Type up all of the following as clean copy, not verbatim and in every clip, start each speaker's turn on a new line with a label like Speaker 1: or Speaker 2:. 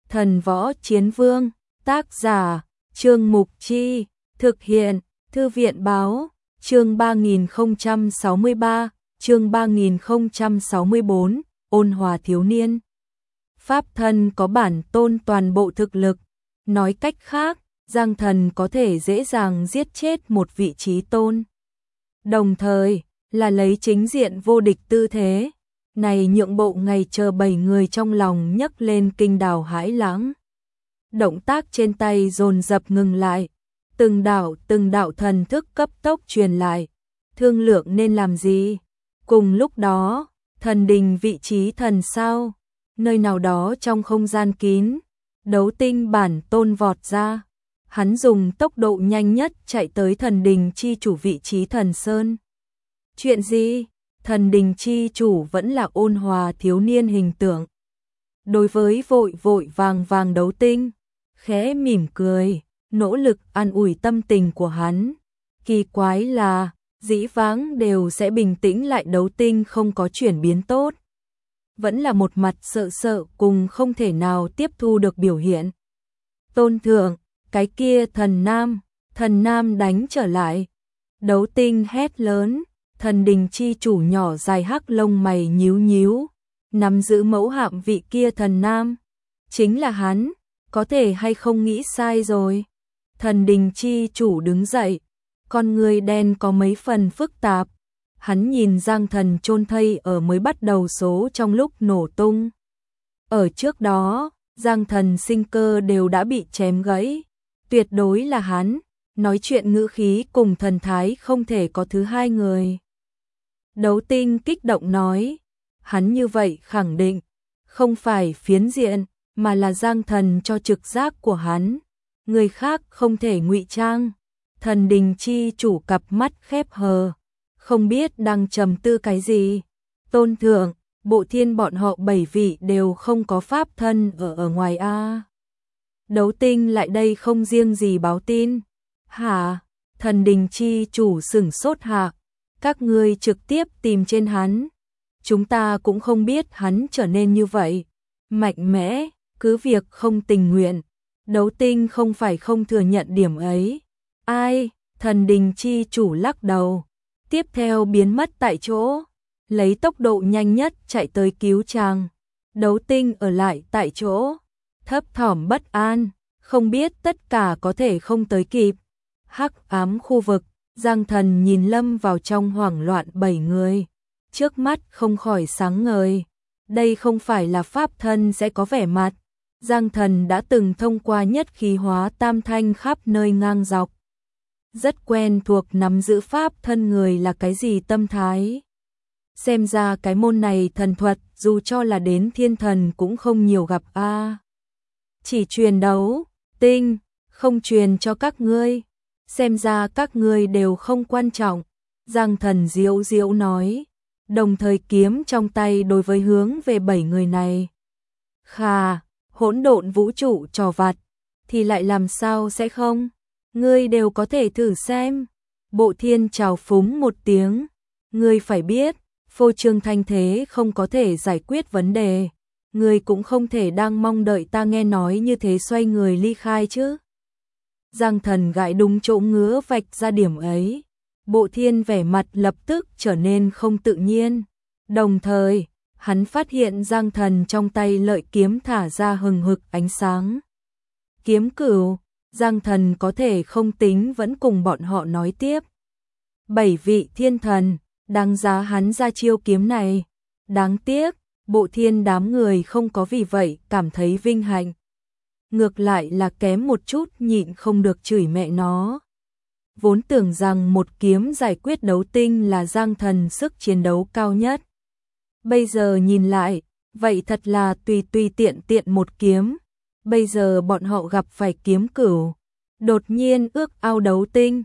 Speaker 1: Thần Võ Chiến Vương, tác giả, Trương Mục Chi, thực hiện, Thư viện báo, chương 3063, chương 3064, ôn hòa thiếu niên. Pháp thân có bản tôn toàn bộ thực lực, nói cách khác, Giang Thần có thể dễ dàng giết chết một vị trí tôn. Đồng thời, là lấy chính diện vô địch tư thế, này nhượng bộ ngày chờ 7 người trong lòng nhấc lên kinh đảo hãi lãng. Động tác trên tay dồn dập ngừng lại, từng đạo thần thức cấp tốc truyền lại, thương lượng nên làm gì. Cùng lúc đó, thần đình vị trí thần sao, nơi nào đó trong không gian kín, Đấu Tinh bản tôn vọt ra, hắn dùng tốc độ nhanh nhất chạy tới thần đình chi chủ vị trí thần sơn. Chuyện gì? Thần đình chi chủ vẫn là ôn hòa thiếu niên hình tượng. Đối với vội vội vàng Đấu Tinh, khẽ mỉm cười, nỗ lực an ủi tâm tình của hắn. Kỳ quái là, dĩ vãng đều sẽ bình tĩnh lại, Đấu Tinh không có chuyển biến tốt. Vẫn là một mặt sợ cùng không thể nào tiếp thu được biểu hiện. Tôn thượng, cái kia thần nam đánh trở lại. Đấu Tinh hét lớn, thần đình chi chủ nhỏ dài hắc lông mày nhíu, nắm giữ mẫu hạm vị kia thần nam. Chính là hắn, có thể hay không nghĩ sai rồi. Thần đình chi chủ đứng dậy, con người đen có mấy phần phức tạp. Hắn nhìn Giang Thần chôn thây ở mới bắt đầu số trong lúc nổ tung. Ở trước đó, Giang Thần sinh cơ đều đã bị chém gãy. Tuyệt đối là hắn, nói chuyện ngữ khí cùng thần thái không thể có thứ hai người. Đấu Tinh kích động nói, hắn như vậy khẳng định, không phải phiến diện, mà là Giang Thần cho trực giác của hắn. Người khác không thể ngụy trang. Thần đình chi chủ cặp mắt khép hờ, không biết đang trầm tư cái gì. Tôn thượng, Bộ Thiên bọn họ 7 vị đều không có pháp thân ở ngoài a. Đấu Tinh lại đây không riêng gì báo tin. Hả? Thần đình chi chủ sửng sốt hạ. Các ngươi trực tiếp tìm trên hắn. Chúng ta cũng không biết hắn trở nên như vậy. Mạnh mẽ, cứ việc không tình nguyện. Đấu Tinh không phải không thừa nhận điểm ấy. Ai? Thần đình chi chủ lắc đầu. Tiếp theo biến mất tại chỗ, lấy tốc độ nhanh nhất chạy tới cứu chàng. Đấu Tinh ở lại tại chỗ, thấp thỏm bất an, không biết tất cả có thể không tới kịp. Hắc ám khu vực, Giang Thần nhìn lâm vào trong hoảng loạn 7 người, trước mắt không khỏi sáng ngời. Đây không phải là pháp thân sẽ có vẻ mặt. Giang Thần đã từng thông qua nhất khí hóa tam thanh khắp nơi ngang dọc. Rất quen thuộc nắm giữ pháp thân người là cái gì tâm thái. Xem ra cái môn này thần thuật dù cho là đến thiên thần cũng không nhiều gặp a. Chỉ truyền Đấu Tinh, không truyền cho các ngươi. Xem ra các ngươi đều không quan trọng. Giang Thần diễu nói, đồng thời kiếm trong tay đối với hướng về 7 người này. Khà, hỗn độn vũ trụ trò vặt, thì lại làm sao sẽ không? Ngươi đều có thể thử xem. Bộ Thiên chào phúng một tiếng. Ngươi phải biết, phô trương thanh thế không có thể giải quyết vấn đề. Ngươi cũng không thể đang mong đợi ta nghe nói như thế xoay người ly khai chứ. Giang Thần gãi đúng chỗ ngứa vạch ra điểm ấy. Bộ Thiên vẻ mặt lập tức trở nên không tự nhiên. Đồng thời, hắn phát hiện Giang Thần trong tay lợi kiếm thả ra hừng hực ánh sáng. Kiếm cửu. Giang Thần có thể không tính vẫn cùng bọn họ nói tiếp. 7 vị thiên thần, đáng giá hắn ra chiêu kiếm này. Đáng tiếc, Bộ Thiên đám người không có vì vậy cảm thấy vinh hạnh. Ngược lại là kém một chút nhịn không được chửi mẹ nó. Vốn tưởng rằng một kiếm giải quyết Đấu Tinh là Giang Thần sức chiến đấu cao nhất. Bây giờ nhìn lại, vậy thật là tùy tiện một kiếm. Bây giờ bọn họ gặp phải kiếm cửu. Đột nhiên ước ao Đấu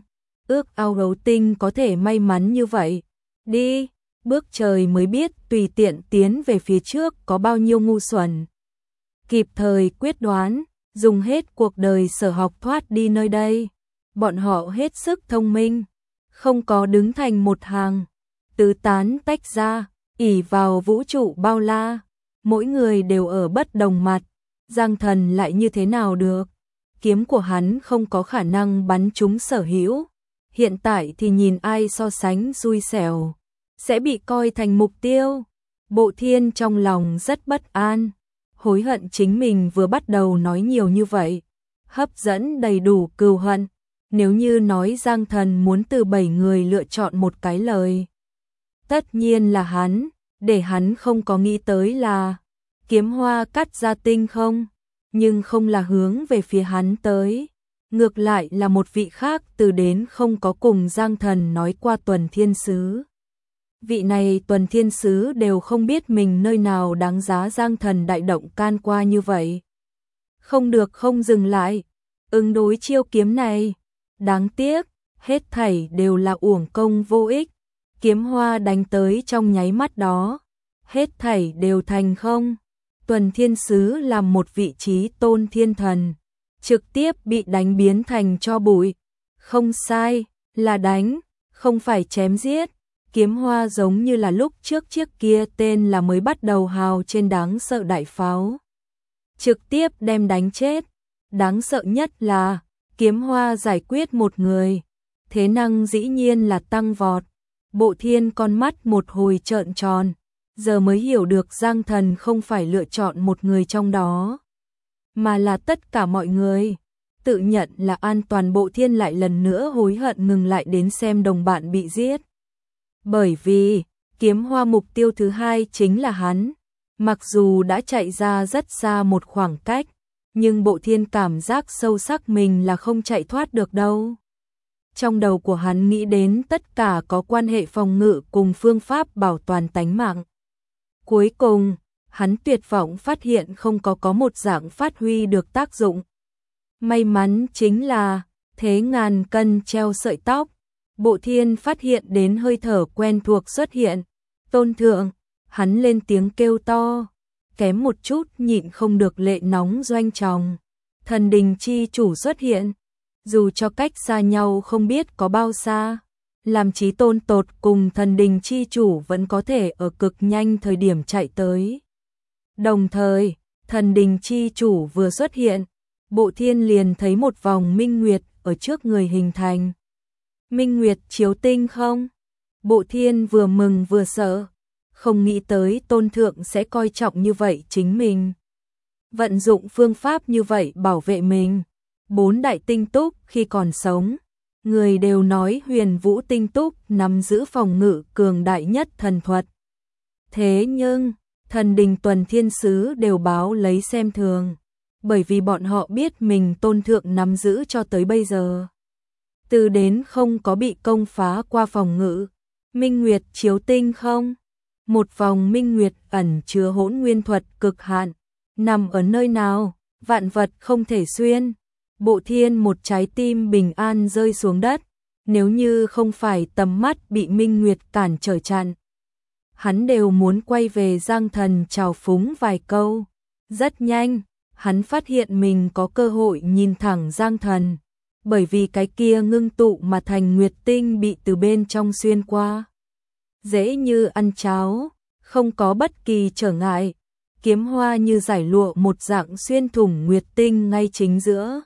Speaker 1: Tinh có thể may mắn như vậy. Đi, bước trời mới biết tùy tiện tiến về phía trước có bao nhiêu ngu xuẩn. Kịp thời quyết đoán, dùng hết cuộc đời sở học thoát đi nơi đây. Bọn họ hết sức thông minh, không có đứng thành một hàng, tứ tán tách ra, ỷ vào vũ trụ bao la. Mỗi người đều ở bất đồng mặt. Giang Thần lại như thế nào được? Kiếm của hắn không có khả năng bắn trúng Sở Hữu. Hiện tại thì nhìn ai so sánh xui xẻo, sẽ bị coi thành mục tiêu. Bộ Thiên trong lòng rất bất an, hối hận chính mình vừa bắt đầu nói nhiều như vậy, hấp dẫn đầy đủ cừu hận. Nếu như nói Giang Thần muốn từ 7 người lựa chọn một cái lời, tất nhiên là hắn, để hắn không có nghĩ tới là Kiếm Hoa cắt ra tinh không, nhưng không là hướng về phía hắn tới. Ngược lại là một vị khác từ đến không có cùng Giang Thần nói qua Tuần Thiên Sứ. Vị này Tuần Thiên Sứ đều không biết mình nơi nào đáng giá Giang Thần đại động can qua như vậy. Không được không dừng lại, ứng đối chiêu kiếm này. Đáng tiếc, hết thảy đều là uổng công vô ích. Kiếm hoa đánh tới trong nháy mắt đó, hết thảy đều thành không. Tuần Thiên Sứ làm một vị trí tôn thiên thần, trực tiếp bị đánh biến thành tro bụi. Không sai, là đánh, không phải chém giết. Kiếm hoa giống như là lúc trước chiếc kia tên là mới bắt đầu hào trên đáng sợ đại pháo, trực tiếp đem đánh chết. Đáng sợ nhất là kiếm hoa giải quyết một người, thế năng dĩ nhiên là tăng vọt. Bộ Thiên con mắt một hồi trợn tròn, giờ mới hiểu được Giang Thần không phải lựa chọn một người trong đó, mà là tất cả mọi người. Tự nhận là an toàn, Bộ Thiên lại lần nữa hối hận ngừng lại đến xem đồng bạn bị giết. Bởi vì, kiếm hoa mục tiêu thứ hai chính là hắn. Mặc dù đã chạy ra rất xa một khoảng cách, nhưng Bộ Thiên cảm giác sâu sắc mình là không chạy thoát được đâu. Trong đầu của hắn nghĩ đến tất cả có quan hệ phòng ngự cùng phương pháp bảo toàn tánh mạng. Cuối cùng, hắn tuyệt vọng phát hiện không có một dạng phát huy được tác dụng. May mắn chính là, thế ngàn cân treo sợi tóc, Bộ Thiên phát hiện đến hơi thở quen thuộc xuất hiện. Tôn thượng, hắn lên tiếng kêu to, kém một chút nhịn không được lệ nóng doanh tròng. Thần đình chi chủ xuất hiện, dù cho cách xa nhau không biết có bao xa, làm chí tôn tột cùng thần đình chi chủ vẫn có thể ở cực nhanh thời điểm chạy tới. Đồng thời, thần đình chi chủ vừa xuất hiện, Bộ Thiên liền thấy một vòng minh nguyệt ở trước người hình thành. Minh nguyệt chiếu tinh không? Bộ Thiên vừa mừng vừa sợ, không nghĩ tới tôn thượng sẽ coi trọng như vậy chính mình. Vận dụng phương pháp như vậy bảo vệ mình. 4 đại tinh túc khi còn sống, người đều nói Huyền Vũ tinh túc nắm giữ phòng ngự cường đại nhất thần thuật. Thế nhưng, thần đình Tuần Thiên Sứ đều báo lấy xem thường, bởi vì bọn họ biết mình tôn thượng nắm giữ cho tới bây giờ, từ đến không có bị công phá qua phòng ngự. Minh Nguyệt chiếu tinh không? Một vòng minh nguyệt ẩn chứa hỗn nguyên thuật cực hạn, nằm ở nơi nào, vạn vật không thể xuyên. Bộ Thiên một trái tim bình an rơi xuống đất, nếu như không phải tầm mắt bị minh nguyệt cản trở chặn, hắn đều muốn quay về Giang Thần chào phúng vài câu. Rất nhanh, hắn phát hiện mình có cơ hội nhìn thẳng Giang Thần, bởi vì cái kia ngưng tụ mà thành nguyệt tinh bị từ bên trong xuyên qua, dễ như ăn cháo, không có bất kỳ trở ngại. Kiếm hoa như giải lụa một dạng xuyên thủng nguyệt tinh ngay chính giữa,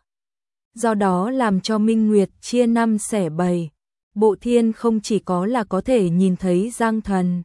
Speaker 1: do đó làm cho minh nguyệt chia 5 xẻ 7. Bộ Thiên không chỉ có là có thể nhìn thấy Giang Thần,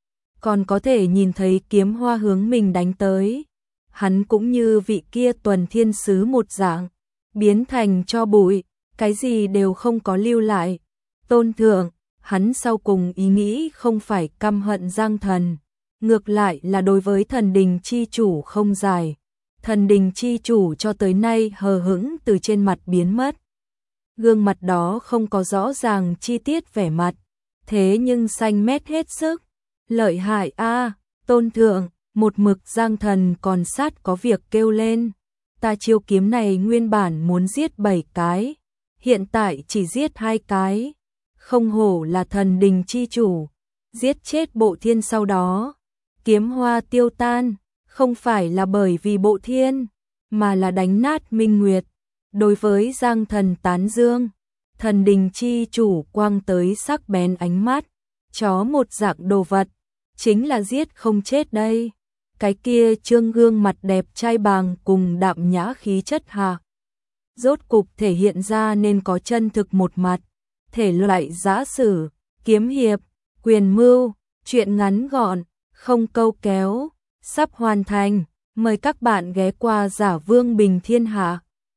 Speaker 1: còn có thể nhìn thấy kiếm hoa hướng mình đánh tới. Hắn cũng như vị kia Tuần Thiên Sứ một dạng, biến thành tro bụi, cái gì đều không có lưu lại. Tôn thượng, hắn sau cùng ý nghĩ không phải căm hận Giang Thần, ngược lại là đối với thần đình chi chủ không giải. Thần đình chi chủ cho tới nay hờ hững từ trên mặt biến mất. Gương mặt đó không có rõ ràng chi tiết vẻ mặt, thế nhưng xanh mét hết sức. Lợi hại a, tôn thượng, một mực Giang Thần còn sát có việc kêu lên. Ta chiêu kiếm này nguyên bản muốn giết 7 cái, hiện tại chỉ giết 2 cái. Không hổ là thần đình chi chủ, giết chết Bộ Thiên sau đó, kiếm hoa tiêu tan, không phải là bởi vì Bộ Thiên, mà là đánh nát minh nguyệt. Đối với Giang Thần tán dương, thần đình chi chủ quang tới sắc bén ánh mắt, chó một dạng đồ vật, chính là giết không chết đây. cái kia trương gương mặt đẹp trai bàng cùng đạm nhã khí chất hạ. Rốt cục thể hiện ra nên có chân thực một mặt, thể loại giã sử, kiếm hiệp, quyền mưu, truyện ngắn gọn, không câu kéo, sắp hoàn thành. Mời các bạn ghé qua Giả Vương Bình Thiên Hạ.